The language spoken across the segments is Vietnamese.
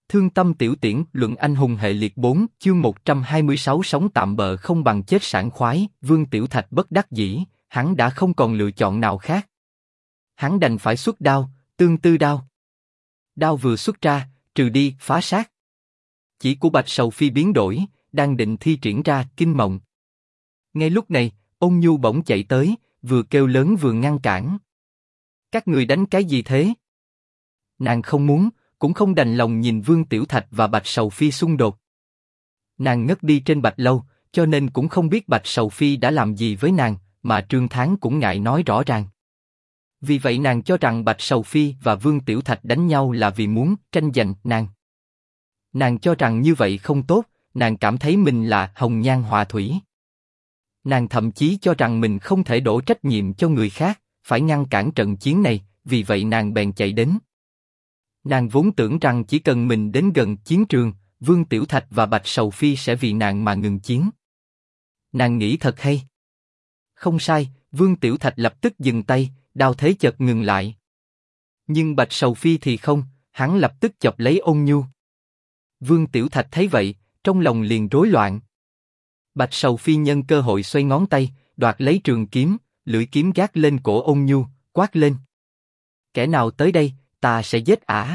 Thương tâm tiểu tiễn, luận anh hùng hệ liệt 4, chương 126 sống tạm bợ không bằng chết sảng khoái. Vương Tiểu Thạch bất đắc dĩ, hắn đã không còn lựa chọn nào khác. Hắn đành phải xuất đao, tương tư đao. Đao vừa xuất ra, trừ đi, phá sát. Chỉ của Bạch Sầu Phi biến đổi, đang định thi triển ra kinh mộng. Ngay lúc này, Ôn Nhu bỗng chạy tới, vừa kêu lớn vừa ngăn cản. Các người đánh cái gì thế? Nàng không muốn, cũng không đành lòng nhìn Vương Tiểu Thạch và Bạch Sầu Phi xung đột. Nàng ngất đi trên bạch lâu, cho nên cũng không biết Bạch Sầu Phi đã làm gì với nàng, mà Trương Thán cũng ngại nói rõ ràng. Vì vậy nàng cho rằng Bạch Sầu Phi và Vương Tiểu Thạch đánh nhau là vì muốn tranh giành nàng. Nàng cho rằng như vậy không tốt, nàng cảm thấy mình là hồng nhan họa thủy. Nàng thậm chí cho rằng mình không thể đổ trách nhiệm cho người khác, phải ngăn cản trận chiến này, vì vậy nàng bèn chạy đến. Nàng vốn tưởng rằng chỉ cần mình đến gần chiến trường, Vương Tiểu Thạch và Bạch Sầu Phi sẽ vì nàng mà ngừng chiến. Nàng nghĩ thật hay. Không sai, Vương Tiểu Thạch lập tức dừng tay, đao thế chợt ngừng lại. Nhưng Bạch Sầu Phi thì không, hắn lập tức chộp lấy Ôn Nhu. Vương Tiểu Thạch thấy vậy, trong lòng liền rối loạn. Bạch Sầu Phi nhân cơ hội xoay ngón tay, đoạt lấy trường kiếm, lưỡi kiếm gác lên cổ Ôn Nhu, quát lên: kẻ nào tới đây, ta sẽ giết ả.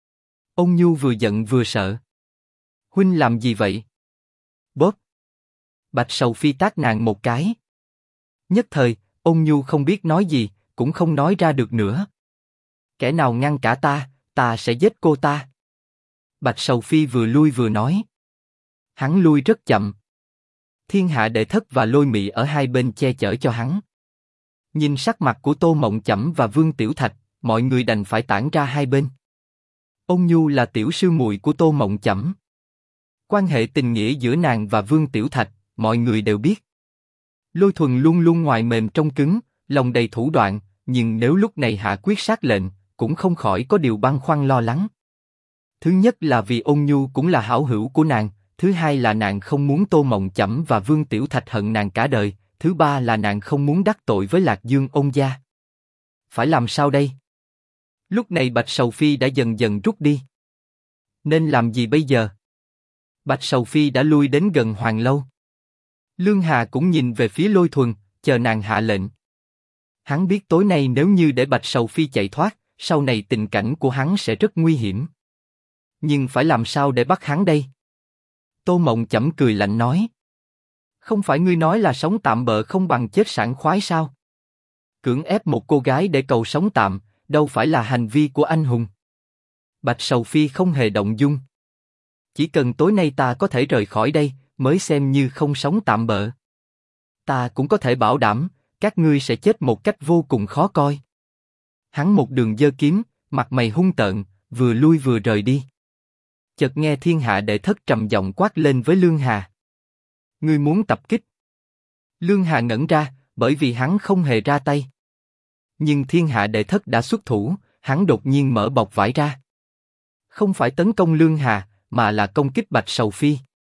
Ôn Nhu vừa giận vừa sợ. Huynh làm gì vậy? Bóp. Bạch Sầu Phi tát nàng một cái. Nhất thời, Ôn Nhu không biết nói gì, cũng không nói ra được nữa. Kẻ nào ngăn cả ta, ta sẽ giết cô ta. Bạch Sầu Phi vừa lui vừa nói. Hắn lui rất chậm. Thiên Hạ Đệ Thất và Lôi Mị ở hai bên che chở cho hắn. Nhìn sắc mặt của Tô Mộng Chẩm và Vương Tiểu Thạch, mọi người đành phải tản ra hai bên. Ôn Nhu là tiểu sư muội của Tô Mộng Chẩm. Quan hệ tình nghĩa giữa nàng và Vương Tiểu Thạch, mọi người đều biết. Lôi Thuần luôn luôn ngoài mềm trong cứng, lòng đầy thủ đoạn, nhưng nếu lúc này hạ quyết sát lệnh, cũng không khỏi có điều băn khoăn lo lắng. Thứ nhất là vì Ôn Nhu cũng là hảo hữu của nàng, thứ hai là nàng không muốn Tô Mộng Chẩm và Vương Tiểu Thạch hận nàng cả đời, thứ ba là nàng không muốn đắc tội với Lạc Dương Ôn gia. Phải làm sao đây? Lúc này Bạch Sầu Phi đã dần dần rút đi. Nên làm gì bây giờ? Bạch Sầu Phi đã lui đến gần Hoàng lâu. Lương Hà cũng nhìn về phía Lôi Thuần, chờ nàng hạ lệnh. Hắn biết tối nay nếu như để Bạch Sầu Phi chạy thoát, sau này tình cảnh của hắn sẽ rất nguy hiểm. Nhưng phải làm sao để bắt hắn đây? Tô Mộng Chẩm cười lạnh nói. Không phải ngươi nói là sống tạm bợ không bằng chết sảng khoái sao? Cưỡng ép một cô gái để cầu sống tạm, đâu phải là hành vi của anh hùng. Bạch Sầu Phi không hề động dung. Chỉ cần tối nay ta có thể rời khỏi đây, mới xem như không sống tạm bợ. Ta cũng có thể bảo đảm, các ngươi sẽ chết một cách vô cùng khó coi. Hắn một đường giơ kiếm, mặt mày hung tợn, vừa lui vừa rời đi. Chợt nghe Thiên Hạ Đệ Thất trầm giọng quát lên với Lương Hà. Ngươi muốn tập kích? Lương Hà ngẩn ra, bởi vì hắn không hề ra tay. Nhưng Thiên Hạ Đệ Thất đã xuất thủ, hắn đột nhiên mở bọc vải ra. Không phải tấn công Lương Hà, mà là công kích Bạch Sầu Phi.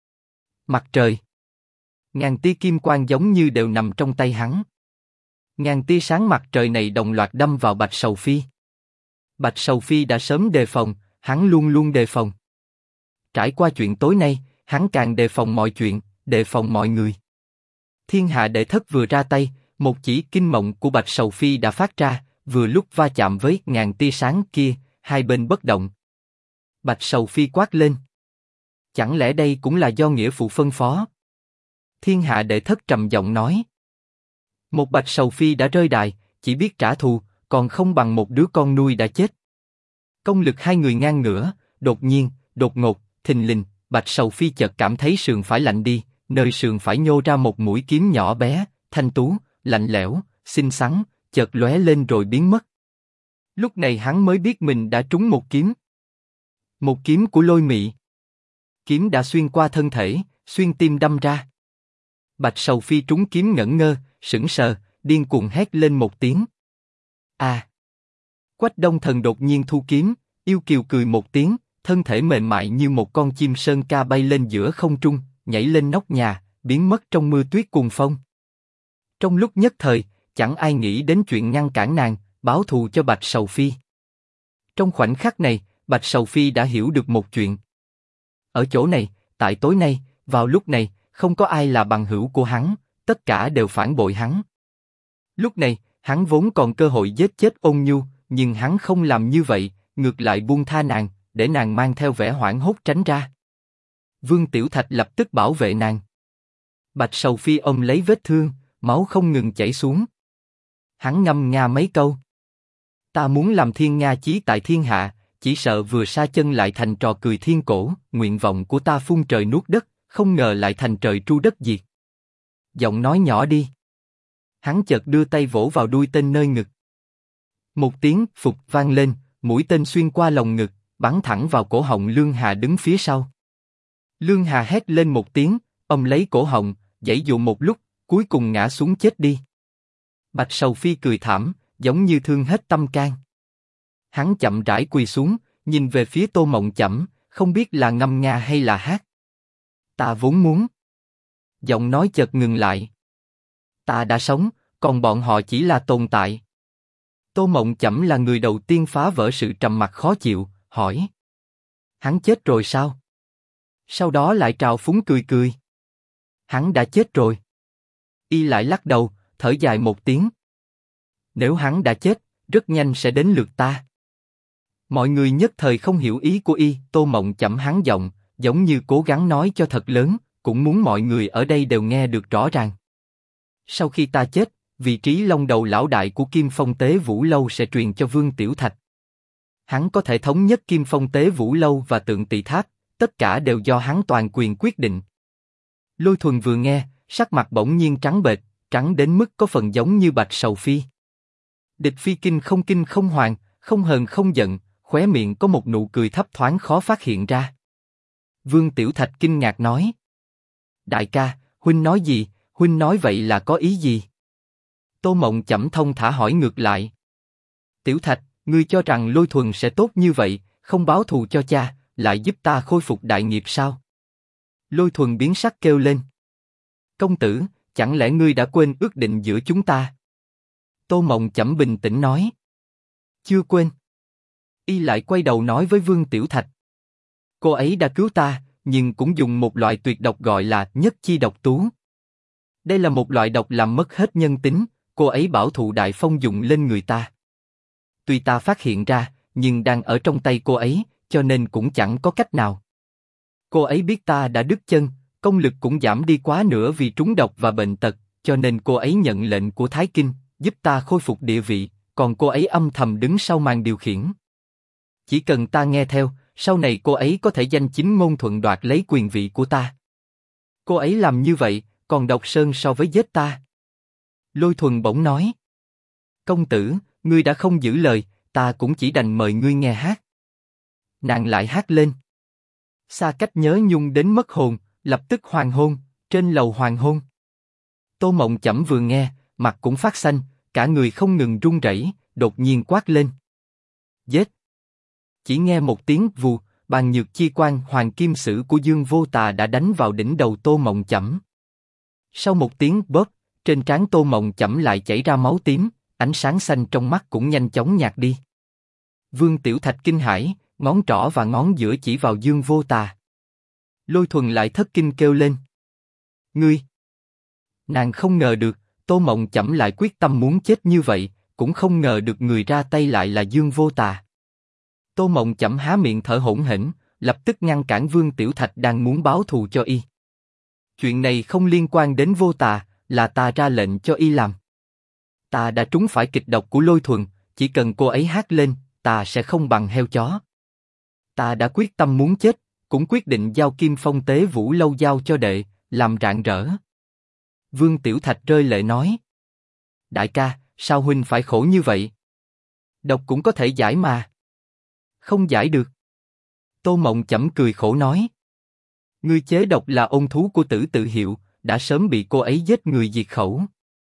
Mặt trời. Ngàn tia kim quang giống như đều nằm trong tay hắn. Ngàn tia sáng mặt trời này đồng loạt đâm vào Bạch Sầu Phi. Bạch Sầu Phi đã sớm đề phòng, hắn luôn luôn đề phòng. Trải qua chuyện tối nay, hắn càng đề phòng mọi chuyện, đề phòng mọi người. Thiên Hạ Đệ Thất vừa ra tay, một chỉ kinh mộng của Bạch Sầu Phi đã phát ra, vừa lúc va chạm với ngàn tia sáng kia, hai bên bất động. Bạch Sầu Phi quát lên. Chẳng lẽ đây cũng là do nghĩa phụ phân phó? Thiên Hạ Đệ Thất trầm giọng nói. Một Bạch Sầu Phi đã rơi đài, chỉ biết trả thù, còn không bằng một đứa con nuôi đã chết. Công lực hai người ngang ngửa, đột nhiên, đột ngột, thình lình, Bạch Sầu Phi chợt cảm thấy sườn phải lạnh đi, nơi sườn phải nhô ra một mũi kiếm nhỏ bé, thanh tú, lạnh lẽo, xinh xắn, chợt lóe lên rồi biến mất. Lúc này hắn mới biết mình đã trúng một kiếm. Một kiếm của Lôi Mị. Kiếm đã xuyên qua thân thể, xuyên tim đâm ra. Bạch Sầu Phi trúng kiếm ngẩn ngơ, sững sờ, điên cuồng hét lên một tiếng. À! Quách Đông Thần đột nhiên thu kiếm, yêu kiều cười một tiếng, thân thể mềm mại như một con chim sơn ca bay lên giữa không trung, nhảy lên nóc nhà, biến mất trong mưa tuyết cuồng phong. Trong lúc nhất thời, chẳng ai nghĩ đến chuyện ngăn cản nàng, báo thù cho Bạch Sầu Phi. Trong khoảnh khắc này, Bạch Sầu Phi đã hiểu được một chuyện. Ở chỗ này, tại tối nay, vào lúc này, không có ai là bằng hữu của hắn, tất cả đều phản bội hắn. Lúc này, hắn vốn còn cơ hội giết chết Ôn Nhu, nhưng hắn không làm như vậy, ngược lại buông tha nàng, để nàng mang theo vẻ hoảng hốt tránh ra. Vương Tiểu Thạch lập tức bảo vệ nàng. Bạch Sầu Phi ôm lấy vết thương, máu không ngừng chảy xuống. Hắn ngâm nga mấy câu. Ta muốn làm thiên nga chí tại thiên hạ, chỉ sợ vừa sa chân lại thành trò cười thiên cổ. Nguyện vọng của ta phun trời nuốt đất, không ngờ lại thành trời tru đất diệt. Giọng nói nhỏ đi. Hắn chợt đưa tay vỗ vào đuôi tên nơi ngực. Một tiếng phục vang lên, mũi tên xuyên qua lồng ngực, bắn thẳng vào cổ họng Lương Hà đứng phía sau. Lương Hà hét lên một tiếng, ôm lấy cổ họng, giãy dụa một lúc, cuối cùng ngã xuống chết đi. Bạch Sầu Phi cười thảm, giống như thương hết tâm can. Hắn chậm rãi quỳ xuống, nhìn về phía Tô Mộng Chẩm, không biết là ngâm nga hay là hát. Ta vốn muốn. Giọng nói chợt ngừng lại. Ta đã sống, còn bọn họ chỉ là tồn tại. Tô Mộng Chẩm là người đầu tiên phá vỡ sự trầm mặc khó chịu, hỏi. Hắn chết rồi sao? Sau đó lại trào phúng cười cười. Hắn đã chết rồi. Y lại lắc đầu, thở dài một tiếng. Nếu hắn đã chết, rất nhanh sẽ đến lượt ta. Mọi người nhất thời không hiểu ý của Y. Tô Mộng Chẩm hắn giọng, giống như cố gắng nói cho thật lớn, cũng muốn mọi người ở đây đều nghe được rõ ràng. Sau khi ta chết, vị trí long đầu lão đại của Kim Phong Tế Vũ Lâu sẽ truyền cho Vương Tiểu Thạch. Hắn có thể thống nhất Kim Phong Tế Vũ Lâu và Tượng Tỳ Tháp, tất cả đều do hắn toàn quyền quyết định. Lôi Thuần vừa nghe, sắc mặt bỗng nhiên trắng bệch, trắng đến mức có phần giống như Bạch Sầu Phi. Địch Phi kinh không hoàng, không hờn không giận, khóe miệng có một nụ cười thấp thoáng khó phát hiện ra. Vương Tiểu Thạch kinh ngạc nói: Đại ca, huynh nói gì? Huynh nói vậy là có ý gì? Tô Mộng Chẩm thông thả hỏi ngược lại: Tiểu Thạch, ngươi cho rằng Lôi Thuần sẽ tốt như vậy, không báo thù cho cha, lại giúp ta khôi phục đại nghiệp sao? Lôi Thuần biến sắc kêu lên: Công tử, chẳng lẽ ngươi đã quên ước định giữa chúng ta? Tô Mộng Chẩm bình tĩnh nói: Chưa quên. Y lại quay đầu nói với Vương Tiểu Thạch: Cô ấy đã cứu ta, nhưng cũng dùng một loại tuyệt độc gọi là nhất chi độc tú. Đây là một loại độc làm mất hết nhân tính, cô ấy bảo thụ đại phong dùng lên người ta. Tuy ta phát hiện ra, nhưng đang ở trong tay cô ấy, cho nên cũng chẳng có cách nào. Cô ấy biết ta đã đứt chân, công lực cũng giảm đi quá nửa vì trúng độc và bệnh tật, cho nên cô ấy nhận lệnh của Thái Kinh, giúp ta khôi phục địa vị, còn cô ấy âm thầm đứng sau màn điều khiển. Chỉ cần ta nghe theo, sau này cô ấy có thể danh chính ngôn thuận đoạt lấy quyền vị của ta. Cô ấy làm như vậy, còn độc sơn so với giết ta. Lôi Thuần bỗng nói: Công tử, ngươi đã không giữ lời, ta cũng chỉ đành mời ngươi nghe hát. Nàng lại hát lên: Xa cách nhớ nhung đến mất hồn, lập tức hoàng hôn, trên lầu hoàng hôn. Tô Mộng Chẩm vừa nghe, mặt cũng phát xanh, cả người không ngừng run rẩy, đột nhiên quát lên: Giết! Chỉ nghe một tiếng vù, bàn nhược chi quan hoàng kim sử của Dương Vô Tà đã đánh vào đỉnh đầu Tô Mộng Chẩm. Sau một tiếng bóp, trên trán Tô Mộng Chẩm lại chảy ra máu tím, ánh sáng xanh trong mắt cũng nhanh chóng nhạt đi. Vương Tiểu Thạch kinh hãi, ngón trỏ và ngón giữa chỉ vào Dương Vô Tà. Lôi Thuần lại thất kinh kêu lên: Ngươi! Nàng không ngờ được, Tô Mộng Chẩm lại quyết tâm muốn chết như vậy, cũng không ngờ được người ra tay lại là Dương Vô Tà. Tô Mộng Chẩm há miệng thở hổn hển, lập tức ngăn cản Vương Tiểu Thạch đang muốn báo thù cho y. Chuyện này không liên quan đến Vô Tà, là ta ra lệnh cho y làm. Ta đã trúng phải kịch độc của Lôi Thuần, chỉ cần cô ấy hát lên, ta sẽ không bằng heo chó. Ta đã quyết tâm muốn chết, cũng quyết định giao Kim Phong Tế Vũ Lâu giao cho đệ, làm rạng rỡ. Vương Tiểu Thạch rơi lệ nói: Đại ca, sao huynh phải khổ như vậy? Độc cũng có thể giải mà. Không giải được. Tô Mộng Chẩm cười khổ nói: Ngươi chế độc là ôn thú của Tử Tự Hiệu, đã sớm bị cô ấy giết người diệt khẩu.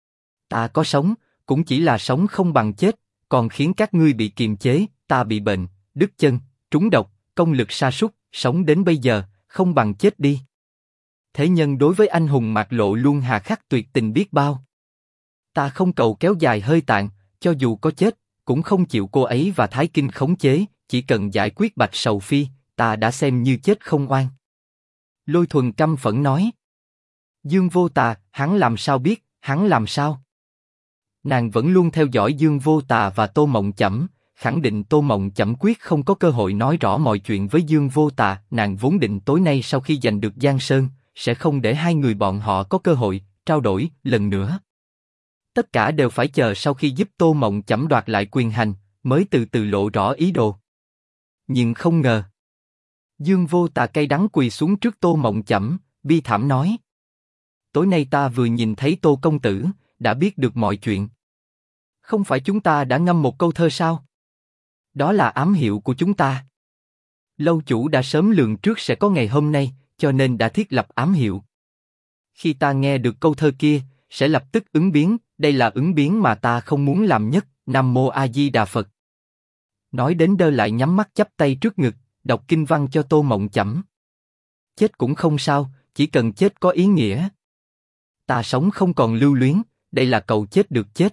Ta có sống, cũng chỉ là sống không bằng chết, còn khiến các ngươi bị kiềm chế, ta bị bệnh, đứt chân, trúng độc, công lực sa sút, sống đến bây giờ, không bằng chết đi. Thế nhân đối với anh hùng Mạc Lộ luôn hà khắc tuyệt tình biết bao. Ta không cầu kéo dài hơi tàn, cho dù có chết, cũng không chịu cô ấy và Thái Kinh khống chế, chỉ cần giải quyết Bạch Sầu Phi, ta đã xem như chết không oan. Lôi Thuần căm phẫn nói. Dương Vô Tà, hắn làm sao biết, hắn làm sao? Nàng vẫn luôn theo dõi Dương Vô Tà và Tô Mộng Chẩm, khẳng định Tô Mộng Chẩm quyết không có cơ hội nói rõ mọi chuyện với Dương Vô Tà. Nàng vốn định tối nay sau khi giành được Giang Sơn, sẽ không để hai người bọn họ có cơ hội trao đổi lần nữa. Tất cả đều phải chờ sau khi giúp Tô Mộng Chẩm đoạt lại quyền hành, mới từ từ lộ rõ ý đồ. Nhưng không ngờ, Dương Vô Tà cay đắng quỳ xuống trước Tô Mộng Chẩm, bi thảm nói: tối nay ta vừa nhìn thấy Tô công tử, đã biết được mọi chuyện. Không phải chúng ta đã ngâm một câu thơ sao? Đó là ám hiệu của chúng ta. Lâu chủ đã sớm lường trước sẽ có ngày hôm nay, cho nên đã thiết lập ám hiệu. Khi ta nghe được câu thơ kia, sẽ lập tức ứng biến, đây là ứng biến mà ta không muốn làm nhất. Nam Mô A Di Đà Phật. Nói đến đơ lại nhắm mắt chắp tay trước ngực, đọc kinh văn cho Tô Mộng Chẩm. Chết cũng không sao, chỉ cần chết có ý nghĩa. Ta sống không còn lưu luyến, đây là cầu chết được chết.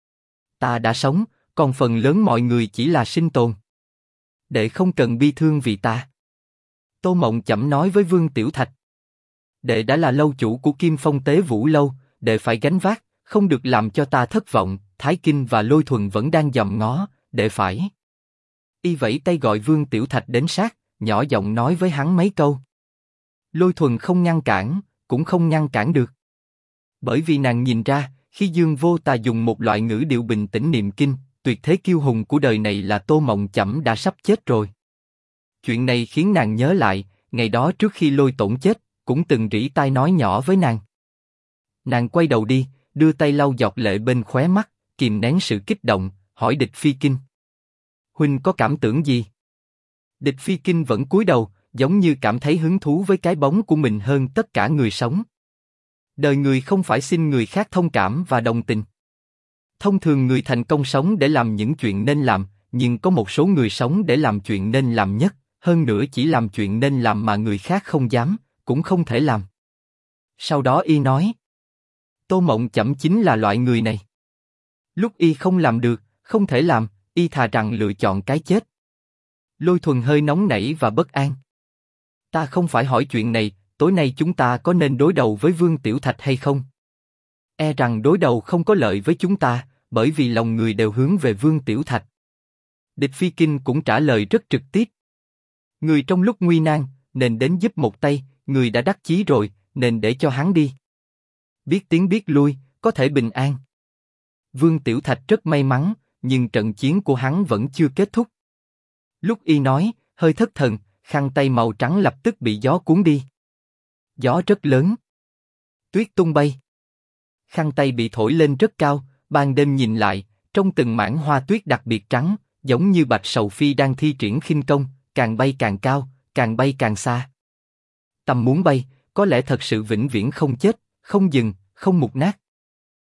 Ta đã sống, còn phần lớn mọi người chỉ là sinh tồn. Đệ không cần bi thương vì ta. Tô Mộng Chẩm nói với Vương Tiểu Thạch. Đệ đã là lâu chủ của Kim Phong Tế Vũ Lâu, đệ phải gánh vác, không được làm cho ta thất vọng. Thái Kinh và Lôi Thuần vẫn đang dòm ngó, đệ phải. Y vẫy tay gọi Vương Tiểu Thạch đến sát, nhỏ giọng nói với hắn mấy câu. Lôi Thuần không ngăn cản, cũng không ngăn cản được. Bởi vì nàng nhìn ra, khi Dương Vô Tà dùng một loại ngữ điệu bình tĩnh niệm kinh, tuyệt thế kiêu hùng của đời này là Tô Mộng Chẩm đã sắp chết rồi. Chuyện này khiến nàng nhớ lại, ngày đó trước khi Lôi Tổn chết, cũng từng rỉ tai nói nhỏ với nàng. Nàng quay đầu đi, đưa tay lau giọt lệ bên khóe mắt, kìm nén sự kích động, hỏi Địch Phi Kinh. Huynh có cảm tưởng gì? Địch Phi Kinh vẫn cúi đầu, giống như cảm thấy hứng thú với cái bóng của mình hơn tất cả người sống. Đời người không phải xin người khác thông cảm và đồng tình. Thông thường người thành công sống để làm những chuyện nên làm, nhưng có một số người sống để làm chuyện nên làm nhất, hơn nữa chỉ làm chuyện nên làm mà người khác không dám, cũng không thể làm. Sau đó y nói, Tô Mộng Chẩm chính là loại người này. Lúc y không làm được, không thể làm, y thà rằng lựa chọn cái chết. Lôi Thuần hơi nóng nảy và bất an. Ta không phải hỏi chuyện này, tối nay chúng ta có nên đối đầu với Vương Tiểu Thạch hay không? E rằng đối đầu không có lợi với chúng ta, bởi vì lòng người đều hướng về Vương Tiểu Thạch. Địch Phi Kinh cũng trả lời rất trực tiếp. Người trong lúc nguy nan, nên đến giúp một tay, người đã đắc chí rồi, nên để cho hắn đi. Biết tiến biết lui, có thể bình an. Vương Tiểu Thạch rất may mắn, nhưng trận chiến của hắn vẫn chưa kết thúc. Lúc y nói, hơi thất thần, khăn tay màu trắng lập tức bị gió cuốn đi. Gió rất lớn. Tuyết tung bay. Khăn tay bị thổi lên rất cao, ban đêm nhìn lại, trong từng mảng hoa tuyết đặc biệt trắng, giống như Bạch Sầu Phi đang thi triển khinh công, càng bay càng cao, càng bay càng xa. Tâm muốn bay, có lẽ thật sự vĩnh viễn không chết, không dừng, không mục nát.